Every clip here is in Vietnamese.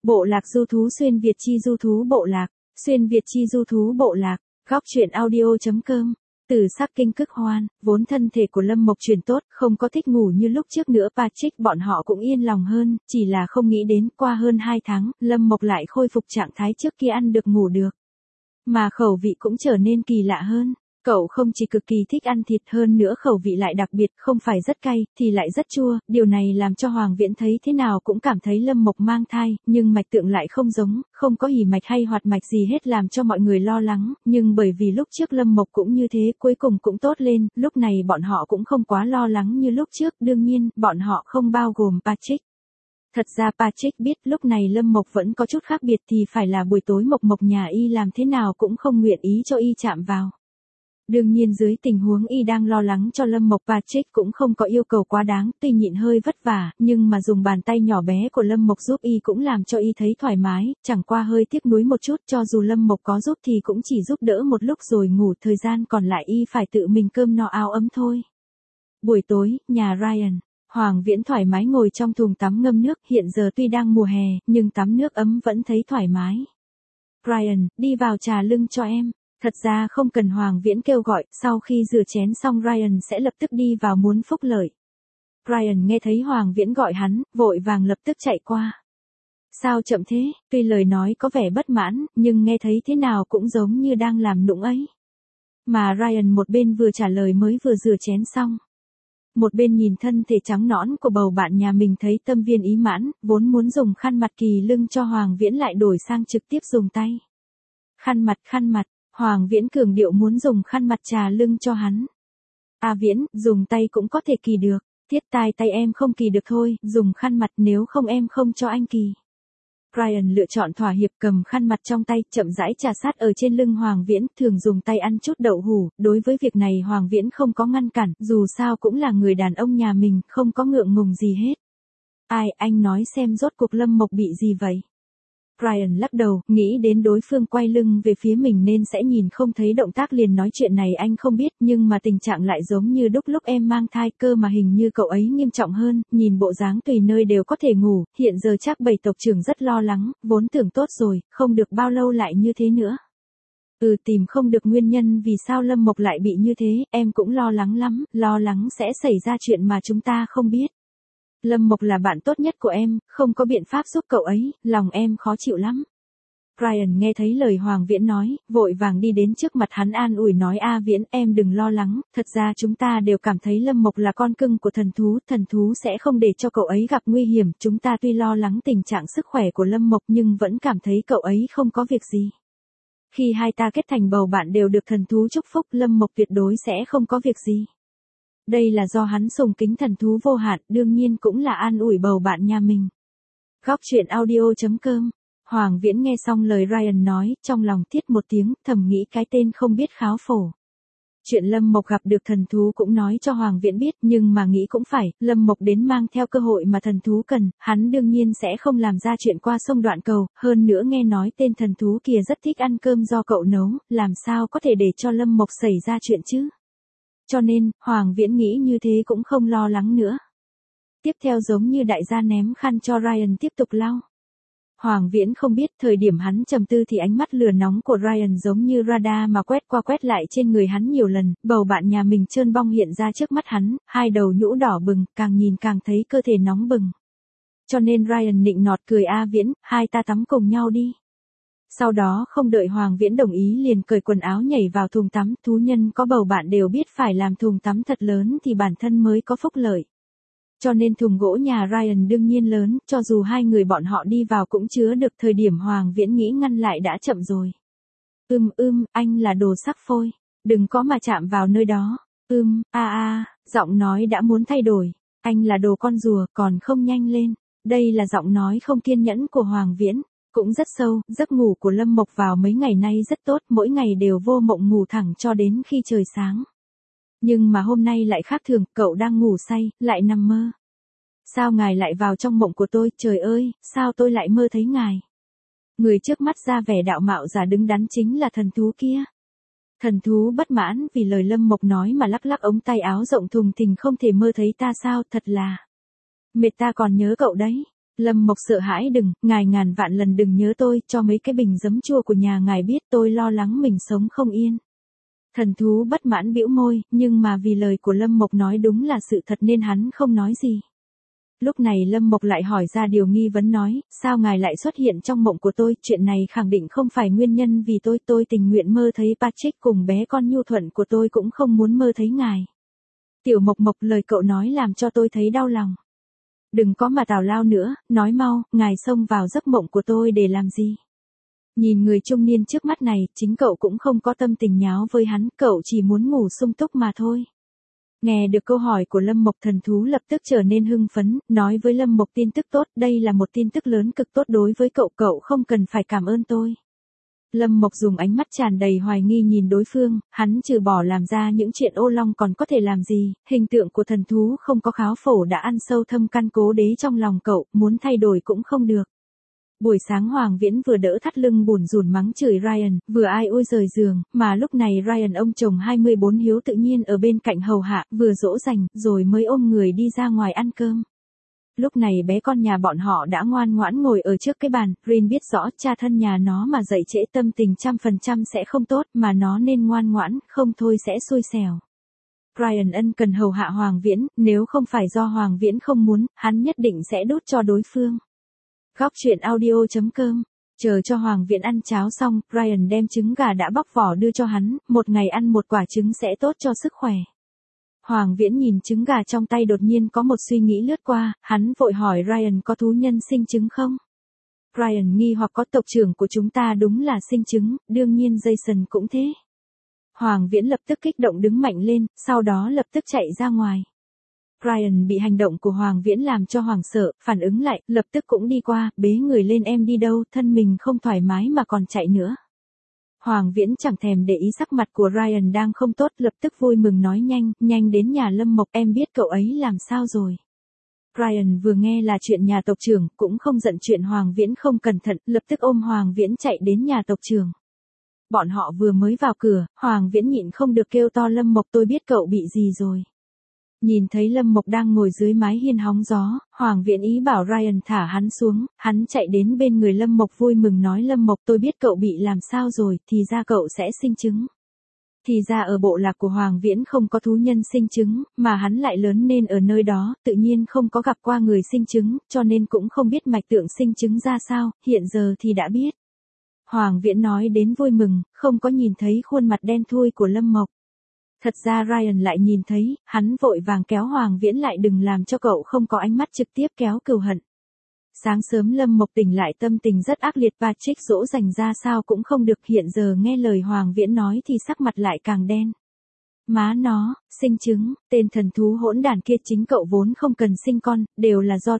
Bộ lạc du thú xuyên Việt chi du thú bộ lạc, xuyên Việt chi du thú bộ lạc, góc truyện audio.com. Từ sắc kinh cực hoan, vốn thân thể của Lâm Mộc chuyển tốt, không có thích ngủ như lúc trước nữa. Patrick bọn họ cũng yên lòng hơn, chỉ là không nghĩ đến qua hơn 2 tháng, Lâm Mộc lại khôi phục trạng thái trước kia ăn được ngủ được. Mà khẩu vị cũng trở nên kỳ lạ hơn. Cậu không chỉ cực kỳ thích ăn thịt, hơn nữa khẩu vị lại đặc biệt, không phải rất cay, thì lại rất chua. Điều này làm cho Hoàng Viễn thấy thế nào cũng cảm thấy Lâm Mộc mang thai, nhưng mạch tượng lại không giống, không có hỉ mạch hay hoạt mạch gì hết, làm cho mọi người lo lắng. Nhưng bởi vì lúc trước Lâm Mộc cũng như thế, cuối cùng cũng tốt lên, lúc này bọn họ cũng không quá lo lắng như lúc trước. Đương nhiên, bọn họ không bao gồm Patrick. Thật ra Patrick biết lúc này Lâm Mộc vẫn có chút khác biệt, thì phải là buổi tối Mộc Mộc nhà y làm thế nào cũng không nguyện ý cho y chạm vào. Đương nhiên dưới tình huống y đang lo lắng cho Lâm Mộc, Patrick cũng không có yêu cầu quá đáng, tuy nhịn hơi vất vả, nhưng mà dùng bàn tay nhỏ bé của Lâm Mộc giúp y cũng làm cho y thấy thoải mái, chẳng qua hơi tiếc nuối một chút, cho dù Lâm Mộc có giúp thì cũng chỉ giúp đỡ một lúc rồi ngủ, thời gian còn lại y phải tự mình cơm no áo ấm thôi. Buổi tối, nhà Ryan, Hoàng Viễn thoải mái ngồi trong thùng tắm ngâm nước, hiện giờ tuy đang mùa hè, nhưng tắm nước ấm vẫn thấy thoải mái. Ryan, đi vào trà lưng cho em. Thật ra không cần Hoàng Viễn kêu gọi, sau khi rửa chén xong Ryan sẽ lập tức đi vào muốn phúc lợi. Ryan nghe thấy Hoàng Viễn gọi hắn, vội vàng lập tức chạy qua. Sao chậm thế? Tuy lời nói có vẻ bất mãn, nhưng nghe thấy thế nào cũng giống như đang làm nũng ấy. Mà Ryan một bên vừa trả lời mới vừa rửa chén xong. Một bên nhìn thân thể trắng nõn của bầu bạn nhà mình thấy tâm viên ý mãn, vốn muốn dùng khăn mặt kỳ lưng cho Hoàng Viễn lại đổi sang trực tiếp dùng tay. Khăn mặt. Hoàng Viễn cường điệu muốn dùng khăn mặt trà lưng cho hắn. Viễn, dùng tay cũng có thể kỳ được. Tiết tay em không kỳ được thôi, dùng khăn mặt, nếu không em không cho anh kỳ. Ryan lựa chọn thỏa hiệp, cầm khăn mặt trong tay, chậm rãi trà sát ở trên lưng Hoàng Viễn, thường dùng tay ăn chút đậu hủ. Đối với việc này Hoàng Viễn không có ngăn cản, dù sao cũng là người đàn ông nhà mình, không có ngượng ngùng gì hết. Anh nói xem rốt cuộc Lâm Mộc bị gì vậy? Ryan lắc đầu, nghĩ đến đối phương quay lưng về phía mình nên sẽ nhìn không thấy động tác liền nói chuyện này anh không biết, nhưng mà tình trạng lại giống như đúc lúc em mang thai, cơ mà hình như cậu ấy nghiêm trọng hơn, nhìn bộ dáng tùy nơi đều có thể ngủ, hiện giờ chắc bảy tộc trưởng rất lo lắng, vốn tưởng tốt rồi, không được bao lâu lại như thế nữa. Tìm không được nguyên nhân vì sao Lâm Mộc lại bị như thế, em cũng lo lắng lắm, lo lắng sẽ xảy ra chuyện mà chúng ta không biết. Lâm Mộc là bạn tốt nhất của em, không có biện pháp giúp cậu ấy, lòng em khó chịu lắm. Ryan nghe thấy lời Hoàng Viễn nói, vội vàng đi đến trước mặt hắn an ủi nói Viễn, em đừng lo lắng, thật ra chúng ta đều cảm thấy Lâm Mộc là con cưng của thần thú sẽ không để cho cậu ấy gặp nguy hiểm, chúng ta tuy lo lắng tình trạng sức khỏe của Lâm Mộc nhưng vẫn cảm thấy cậu ấy không có việc gì. Khi hai ta kết thành bầu bạn đều được thần thú chúc phúc, Lâm Mộc tuyệt đối sẽ không có việc gì. Đây là do hắn sùng kính thần thú vô hạn, đương nhiên cũng là an ủi bầu bạn nhà mình. Góc truyện audio.com. Hoàng Viễn nghe xong lời Ryan nói, trong lòng thiết một tiếng, thầm nghĩ cái tên không biết kháo phổ. Chuyện Lâm Mộc gặp được thần thú cũng nói cho Hoàng Viễn biết, nhưng mà nghĩ cũng phải, Lâm Mộc đến mang theo cơ hội mà thần thú cần, hắn đương nhiên sẽ không làm ra chuyện qua sông đoạn cầu, hơn nữa nghe nói tên thần thú kia rất thích ăn cơm do cậu nấu, làm sao có thể để cho Lâm Mộc xảy ra chuyện chứ? Cho nên, Hoàng Viễn nghĩ như thế cũng không lo lắng nữa. Tiếp theo giống như đại gia ném khăn cho Ryan tiếp tục lau. Hoàng Viễn không biết thời điểm hắn trầm tư thì ánh mắt lửa nóng của Ryan giống như radar mà quét qua quét lại trên người hắn nhiều lần, bầu bạn nhà mình trơn bong hiện ra trước mắt hắn, hai đầu nhũ đỏ bừng, càng nhìn càng thấy cơ thể nóng bừng. Cho nên Ryan nịnh nọt cười Viễn, hai ta tắm cùng nhau đi. Sau đó không đợi Hoàng Viễn đồng ý liền cởi quần áo nhảy vào thùng tắm, thú nhân có bầu bạn đều biết phải làm thùng tắm thật lớn thì bản thân mới có phúc lợi. Cho nên thùng gỗ nhà Ryan đương nhiên lớn, cho dù hai người bọn họ đi vào cũng chứa được, thời điểm Hoàng Viễn nghĩ ngăn lại đã chậm rồi. Anh là đồ sắc phôi, đừng có mà chạm vào nơi đó. Giọng nói đã muốn thay đổi, anh là đồ con rùa, còn không nhanh lên. Đây là giọng nói không kiên nhẫn của Hoàng Viễn. Cũng rất sâu, giấc ngủ của Lâm Mộc vào mấy ngày nay rất tốt, mỗi ngày đều vô mộng ngủ thẳng cho đến khi trời sáng. Nhưng mà hôm nay lại khác thường, cậu đang ngủ say, lại nằm mơ. Sao ngài lại vào trong mộng của tôi, trời ơi, sao tôi lại mơ thấy ngài? Người trước mắt ra vẻ đạo mạo giả đứng đắn chính là thần thú kia. Thần thú bất mãn vì lời Lâm Mộc nói mà lắc lắc ống tay áo rộng thùng thình, không thể mơ thấy ta sao, thật là mệt, ta còn nhớ cậu đấy. Lâm Mộc sợ hãi ngài ngàn vạn lần đừng nhớ tôi, cho mấy cái bình giấm chua của nhà ngài biết tôi lo lắng mình sống không yên. Thần thú bất mãn bĩu môi, nhưng mà vì lời của Lâm Mộc nói đúng là sự thật nên hắn không nói gì. Lúc này Lâm Mộc lại hỏi ra điều nghi vấn nói, sao ngài lại xuất hiện trong mộng của tôi, chuyện này khẳng định không phải nguyên nhân vì tôi tình nguyện mơ thấy Patrick cùng bé con nhu thuận của tôi cũng không muốn mơ thấy ngài. Tiểu Mộc Mộc, lời cậu nói làm cho tôi thấy đau lòng. Đừng có mà tào lao nữa, nói mau, ngài xông vào giấc mộng của tôi để làm gì? Nhìn người trung niên trước mắt này, chính cậu cũng không có tâm tình nháo với hắn, cậu chỉ muốn ngủ sung túc mà thôi. Nghe được câu hỏi của Lâm Mộc, thần thú lập tức trở nên hưng phấn, nói với Lâm Mộc tin tức tốt, đây là một tin tức lớn cực tốt đối với cậu, cậu không cần phải cảm ơn tôi. Lâm Mộc dùng ánh mắt tràn đầy hoài nghi nhìn đối phương, hắn trừ bỏ làm ra những chuyện ô long còn có thể làm gì, hình tượng của thần thú không có kháo phổ đã ăn sâu thâm căn cố đế trong lòng cậu, muốn thay đổi cũng không được. Buổi sáng Hoàng Viễn vừa đỡ thắt lưng bủn rủn mắng chửi Ryan, vừa ai ôi rời giường, mà lúc này Ryan ông chồng 24 hiếu tự nhiên ở bên cạnh hầu hạ, vừa dỗ dành, rồi mới ôm người đi ra ngoài ăn cơm. Lúc này bé con nhà bọn họ đã ngoan ngoãn ngồi ở trước cái bàn, Rin biết rõ cha thân nhà nó mà dậy trễ tâm tình 100% sẽ không tốt, mà nó nên ngoan ngoãn, không thôi sẽ xui xẻo. Ryan ân cần hầu hạ Hoàng Viễn, nếu không phải do Hoàng Viễn không muốn, hắn nhất định sẽ đút cho đối phương. Góc truyện audio.com. Chờ cho Hoàng Viễn ăn cháo xong, Ryan đem trứng gà đã bóc vỏ đưa cho hắn, một ngày ăn một quả trứng sẽ tốt cho sức khỏe. Hoàng Viễn nhìn trứng gà trong tay đột nhiên có một suy nghĩ lướt qua, hắn vội hỏi Ryan có thú nhân sinh trứng không? Ryan nghi hoặc có, tộc trưởng của chúng ta đúng là sinh trứng, đương nhiên Jason cũng thế. Hoàng Viễn lập tức kích động đứng mạnh lên, sau đó lập tức chạy ra ngoài. Ryan bị hành động của Hoàng Viễn làm cho hoảng sợ, phản ứng lại, lập tức cũng đi qua, bế người lên, em đi đâu, thân mình không thoải mái mà còn chạy nữa. Hoàng Viễn chẳng thèm để ý sắc mặt của Ryan đang không tốt, lập tức vui mừng nói nhanh đến nhà Lâm Mộc, em biết cậu ấy làm sao rồi. Ryan vừa nghe là chuyện nhà tộc trưởng, cũng không giận chuyện Hoàng Viễn không cẩn thận, lập tức ôm Hoàng Viễn chạy đến nhà tộc trưởng. Bọn họ vừa mới vào cửa, Hoàng Viễn nhịn không được kêu to, Lâm Mộc, tôi biết cậu bị gì rồi. Nhìn thấy Lâm Mộc đang ngồi dưới mái hiên hóng gió, Hoàng Viễn ý bảo Ryan thả hắn xuống, hắn chạy đến bên người Lâm Mộc vui mừng nói, Lâm Mộc, tôi biết cậu bị làm sao rồi, thì ra cậu sẽ sinh trứng. Thì ra ở bộ lạc của Hoàng Viễn không có thú nhân sinh trứng, mà hắn lại lớn lên ở nơi đó, tự nhiên không có gặp qua người sinh trứng, cho nên cũng không biết mạch tượng sinh trứng ra sao, hiện giờ thì đã biết. Hoàng Viễn nói đến vui mừng, không có nhìn thấy khuôn mặt đen thui của Lâm Mộc. Thật ra Ryan lại nhìn thấy, hắn vội vàng kéo Hoàng Viễn lại, đừng làm cho cậu không có ánh mắt trực tiếp kéo cừu hận. Sáng sớm Lâm Mộc tỉnh lại tâm tình rất ác liệt, Patrick dỗ dành ra sao cũng không được, hiện giờ nghe lời Hoàng Viễn nói thì sắc mặt lại càng đen. Má nó, sinh trứng, tên thần thú hỗn đản kia, chính cậu vốn không cần sinh con, đều là do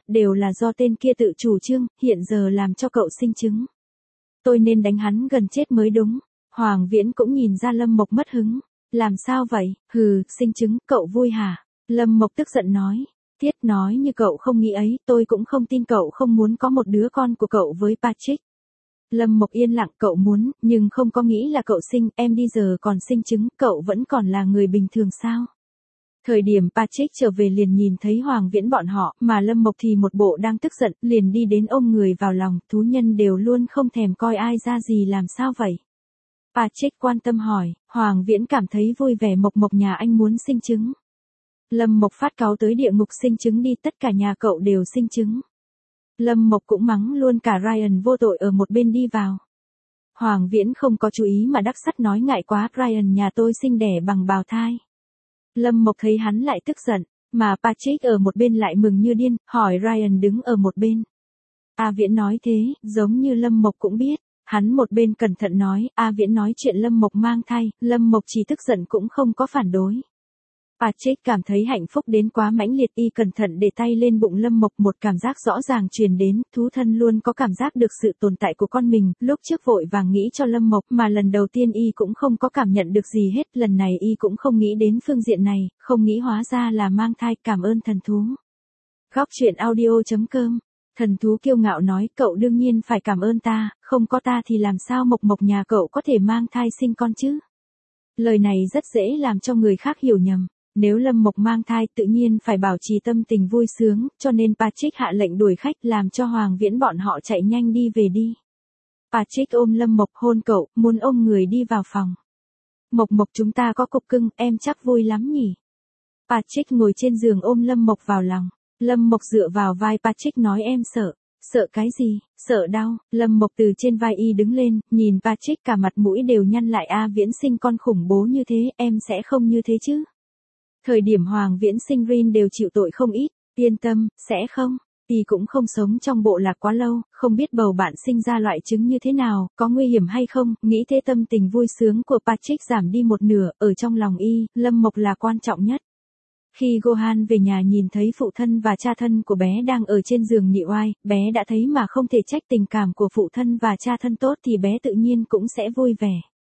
tên kia tự chủ trương, hiện giờ làm cho cậu sinh trứng. Tôi nên đánh hắn gần chết mới đúng. Hoàng Viễn cũng nhìn ra Lâm Mộc mất hứng. Làm sao vậy, hừ, sinh trứng, cậu vui hả? Lâm Mộc tức giận nói. Tiết nói như cậu không nghĩ ấy, tôi cũng không tin cậu không muốn có một đứa con của cậu với Patrick. Lâm Mộc yên lặng, cậu muốn, nhưng không có nghĩ là cậu sinh, em đi giờ còn sinh trứng, cậu vẫn còn là người bình thường sao? Thời điểm Patrick trở về liền nhìn thấy Hoàng Viễn bọn họ, mà Lâm Mộc thì một bộ đang tức giận, liền đi đến ôm người vào lòng, thú nhân đều luôn không thèm coi ai ra gì, làm sao vậy? Patrick quan tâm hỏi, Hoàng Viễn cảm thấy vui vẻ, Mộc Mộc nhà anh muốn sinh trứng. Lâm Mộc phát cáu tới địa ngục, sinh trứng đi, tất cả nhà cậu đều sinh trứng. Lâm Mộc cũng mắng luôn cả Ryan vô tội ở một bên đi vào. Hoàng Viễn không có chú ý mà đắc sắt nói, ngại quá, Ryan nhà tôi sinh đẻ bằng bào thai. Lâm Mộc thấy hắn lại tức giận, mà Patrick ở một bên lại mừng như điên, hỏi Ryan đứng ở một bên. A Viễn nói thế, giống như Lâm Mộc cũng biết. Hắn một bên cẩn thận nói, A Viễn nói chuyện Lâm Mộc mang thai, Lâm Mộc chỉ tức giận cũng không có phản đối. Patrick cảm thấy hạnh phúc đến quá mãnh liệt, y cẩn thận để tay lên bụng Lâm Mộc, một cảm giác rõ ràng truyền đến, thú thân luôn có cảm giác được sự tồn tại của con mình, lúc trước vội vàng nghĩ cho Lâm Mộc, mà lần đầu tiên y cũng không có cảm nhận được gì hết, lần này y cũng không nghĩ đến phương diện này, không nghĩ hóa ra là mang thai, cảm ơn thần thú. Góc truyện audio.com. Thần thú kiêu ngạo nói, cậu đương nhiên phải cảm ơn ta, không có ta thì làm sao Mộc Mộc nhà cậu có thể mang thai sinh con chứ? Lời này rất dễ làm cho người khác hiểu nhầm. Nếu Lâm Mộc mang thai tự nhiên phải bảo trì tâm tình vui sướng, cho nên Patrick hạ lệnh đuổi khách làm cho Hoàng Viễn bọn họ chạy nhanh đi về đi. Patrick ôm Lâm Mộc hôn cậu, muốn ôm người đi vào phòng. Mộc Mộc chúng ta có cục cưng, em chắc vui lắm nhỉ. Patrick ngồi trên giường ôm Lâm Mộc vào lòng. Lâm Mộc dựa vào vai Patrick nói em sợ. Sợ cái gì, sợ đau. Lâm Mộc từ trên vai y đứng lên, nhìn Patrick cả mặt mũi đều nhăn lại Viễn sinh con khủng bố như thế, em sẽ không như thế chứ. Thời điểm Hoàng Viễn sinh Rin đều chịu tội không ít, yên tâm, sẽ không. Y cũng không sống trong bộ lạc quá lâu, không biết bầu bạn sinh ra loại trứng như thế nào, có nguy hiểm hay không, nghĩ thế tâm tình vui sướng của Patrick giảm đi một nửa, ở trong lòng y, Lâm Mộc là quan trọng nhất. Khi Gohan về nhà nhìn thấy phụ thân và cha thân của bé đang ở trên giường nị oai, bé đã thấy mà không thể trách tình cảm của phụ thân và cha thân tốt thì bé tự nhiên cũng sẽ vui vẻ.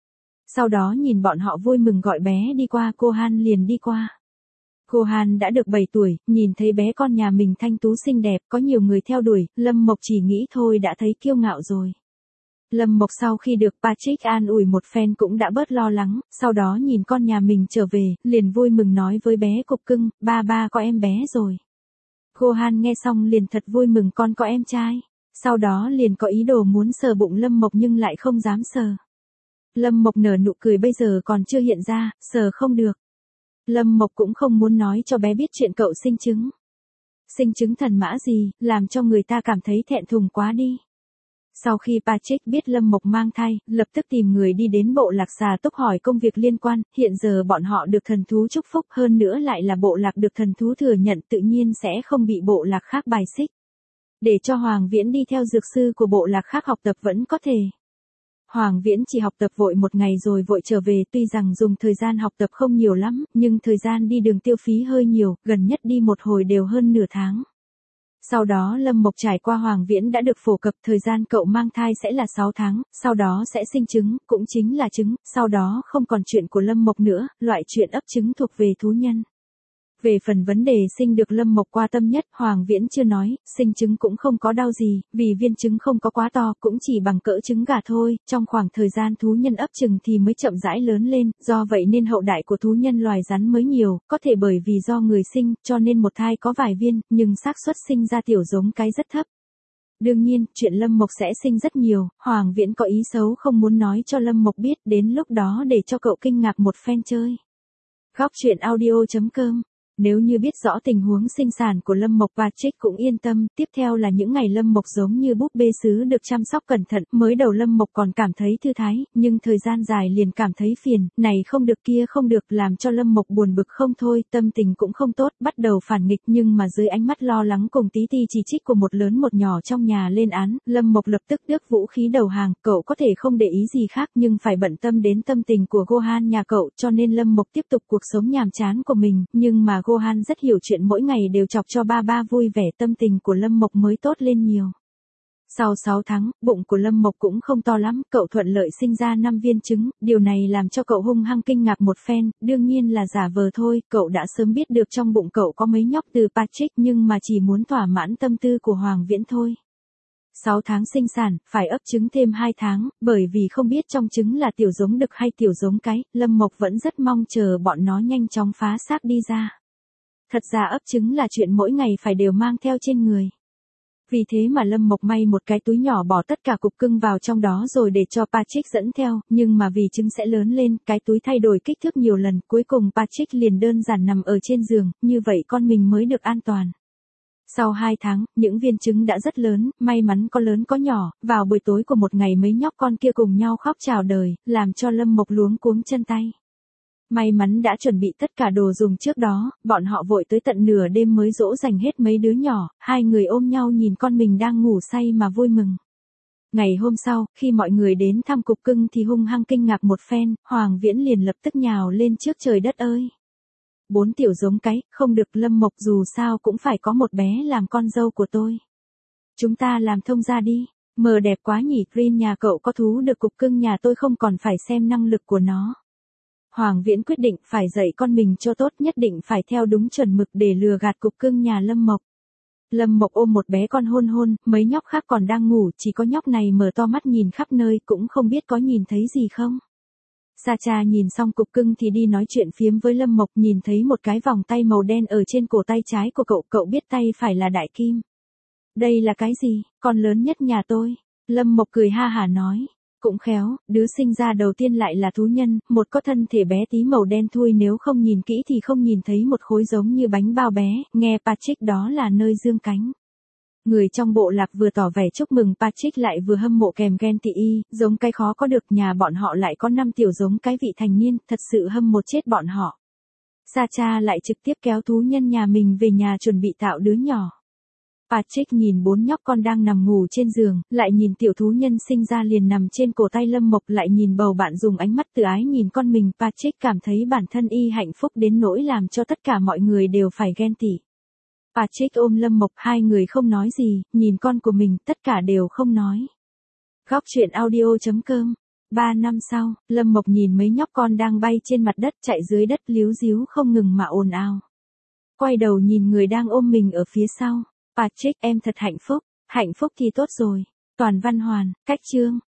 Sau đó nhìn bọn họ vui mừng gọi bé đi qua, Gohan liền đi qua. Gohan đã được 7 tuổi, nhìn thấy bé con nhà mình thanh tú xinh đẹp, có nhiều người theo đuổi, Lâm Mộc chỉ nghĩ thôi đã thấy kiêu ngạo rồi. Lâm Mộc sau khi được Patrick an ủi một phen cũng đã bớt lo lắng, sau đó nhìn con nhà mình trở về, liền vui mừng nói với bé cục cưng, ba có em bé rồi. Gohan nghe xong liền thật vui mừng con có em trai, sau đó liền có ý đồ muốn sờ bụng Lâm Mộc nhưng lại không dám sờ. Lâm Mộc nở nụ cười bây giờ còn chưa hiện ra, sờ không được. Lâm Mộc cũng không muốn nói cho bé biết chuyện cậu sinh trứng. Sinh trứng thần mã gì, làm cho người ta cảm thấy thẹn thùng quá đi. Sau khi Patrick biết Lâm Mộc mang thai, lập tức tìm người đi đến bộ lạc Xà Túc hỏi công việc liên quan, hiện giờ bọn họ được thần thú chúc phúc hơn nữa lại là bộ lạc được thần thú thừa nhận tự nhiên sẽ không bị bộ lạc khác bài xích. Để cho Hoàng Viễn đi theo dược sư của bộ lạc khác học tập vẫn có thể. Hoàng Viễn chỉ học tập vội một ngày rồi vội trở về, tuy rằng dùng thời gian học tập không nhiều lắm, nhưng thời gian đi đường tiêu phí hơi nhiều, gần nhất đi một hồi đều hơn nửa tháng. Sau đó Lâm Mộc trải qua Hoàng Viễn đã được phổ cập thời gian cậu mang thai sẽ là 6 tháng, sau đó sẽ sinh trứng, cũng chính là trứng, sau đó không còn chuyện của Lâm Mộc nữa, loại chuyện ấp trứng thuộc về thú nhân. Về phần vấn đề sinh được Lâm Mộc quan tâm nhất, Hoàng Viễn chưa nói, sinh trứng cũng không có đau gì, vì viên trứng không có quá to, cũng chỉ bằng cỡ trứng gà thôi, trong khoảng thời gian thú nhân ấp trứng thì mới chậm rãi lớn lên, do vậy nên hậu đại của thú nhân loài rắn mới nhiều, có thể bởi vì do người sinh, cho nên một thai có vài viên, nhưng xác suất sinh ra tiểu giống cái rất thấp. Đương nhiên, chuyện Lâm Mộc sẽ sinh rất nhiều, Hoàng Viễn có ý xấu không muốn nói cho Lâm Mộc biết, đến lúc đó để cho cậu kinh ngạc một phen chơi. Góc truyện audio.com. Nếu như biết rõ tình huống sinh sản của Lâm Mộc, Patrick cũng yên tâm, tiếp theo là những ngày Lâm Mộc giống như búp bê sứ được chăm sóc cẩn thận, mới đầu Lâm Mộc còn cảm thấy thư thái, nhưng thời gian dài liền cảm thấy phiền, này không được kia không được, làm cho Lâm Mộc buồn bực không thôi, tâm tình cũng không tốt, bắt đầu phản nghịch, nhưng mà dưới ánh mắt lo lắng cùng tí ti chỉ trích của một lớn một nhỏ trong nhà lên án, Lâm Mộc lập tức tước vũ khí đầu hàng, cậu có thể không để ý gì khác nhưng phải bận tâm đến tâm tình của Gohan nhà cậu, cho nên Lâm Mộc tiếp tục cuộc sống nhàm chán của mình, nhưng mà Gohan rất hiểu chuyện mỗi ngày đều chọc cho ba vui vẻ, tâm tình của Lâm Mộc mới tốt lên nhiều. Sau 6 tháng, bụng của Lâm Mộc cũng không to lắm, cậu thuận lợi sinh ra 5 viên trứng, điều này làm cho cậu hung hăng kinh ngạc một phen, đương nhiên là giả vờ thôi, cậu đã sớm biết được trong bụng cậu có mấy nhóc từ Patrick nhưng mà chỉ muốn thỏa mãn tâm tư của Hoàng Viễn thôi. 6 tháng sinh sản, phải ấp trứng thêm 2 tháng, bởi vì không biết trong trứng là tiểu giống đực hay tiểu giống cái, Lâm Mộc vẫn rất mong chờ bọn nó nhanh chóng phá xác đi ra. Thật ra ấp trứng là chuyện mỗi ngày phải đều mang theo trên người. Vì thế mà Lâm Mộc may một cái túi nhỏ bỏ tất cả cục cưng vào trong đó rồi để cho Patrick dẫn theo, nhưng mà vì trứng sẽ lớn lên, cái túi thay đổi kích thước nhiều lần, cuối cùng Patrick liền đơn giản nằm ở trên giường, như vậy con mình mới được an toàn. Sau 2 tháng, những viên trứng đã rất lớn, may mắn có lớn có nhỏ, vào buổi tối của một ngày mấy nhóc con kia cùng nhau khóc chào đời, làm cho Lâm Mộc luống cuống chân tay. May mắn đã chuẩn bị tất cả đồ dùng trước đó, bọn họ vội tới tận nửa đêm mới dỗ dành hết mấy đứa nhỏ, hai người ôm nhau nhìn con mình đang ngủ say mà vui mừng. Ngày hôm sau, khi mọi người đến thăm cục cưng thì hung hăng kinh ngạc một phen, Hoàng Viễn liền lập tức nhào lên trước trời đất ơi. 4 tiểu giống cái, không được, Lâm Mộc dù sao cũng phải có một bé làm con dâu của tôi. Chúng ta làm thông gia đi, mờ đẹp quá nhỉ, Green nhà cậu có thú được cục cưng nhà tôi không còn phải xem năng lực của nó. Hoàng Viễn quyết định phải dạy con mình cho tốt, nhất định phải theo đúng chuẩn mực để lừa gạt cục cưng nhà Lâm Mộc. Lâm Mộc ôm một bé con hôn, mấy nhóc khác còn đang ngủ, chỉ có nhóc này mở to mắt nhìn khắp nơi cũng không biết có nhìn thấy gì không. Sacha nhìn xong cục cưng thì đi nói chuyện phiếm với Lâm Mộc, nhìn thấy một cái vòng tay màu đen ở trên cổ tay trái của cậu, cậu biết tay phải là đại kim. Đây là cái gì, con lớn nhất nhà tôi. Lâm Mộc cười ha hả nói. Cũng khéo, đứa sinh ra đầu tiên lại là thú nhân, một có thân thể bé tí màu đen thui, nếu không nhìn kỹ thì không nhìn thấy một khối giống như bánh bao bé, nghe Patrick đó là nơi dương cánh. Người trong bộ lạc vừa tỏ vẻ chúc mừng Patrick lại vừa hâm mộ kèm ghen tị y, giống cái khó có được, nhà bọn họ lại có 5 tiểu giống cái vị thành niên, thật sự hâm mộ chết bọn họ. Sacha lại trực tiếp kéo thú nhân nhà mình về nhà chuẩn bị tạo đứa nhỏ. Patrick nhìn 4 nhóc con đang nằm ngủ trên giường, lại nhìn tiểu thú nhân sinh ra liền nằm trên cổ tay Lâm Mộc, lại nhìn bầu bạn dùng ánh mắt tự ái nhìn con mình, Patrick cảm thấy bản thân y hạnh phúc đến nỗi làm cho tất cả mọi người đều phải ghen tị. Patrick ôm Lâm Mộc, hai người không nói gì, nhìn con của mình, tất cả đều không nói. Góc truyện audio.com. 3 năm sau, Lâm Mộc nhìn mấy nhóc con đang bay trên mặt đất, chạy dưới đất líu díu không ngừng mà ồn ào. Quay đầu nhìn người đang ôm mình ở phía sau. Patrick, em thật hạnh phúc thì tốt rồi. Toàn văn hoàn, cách chương.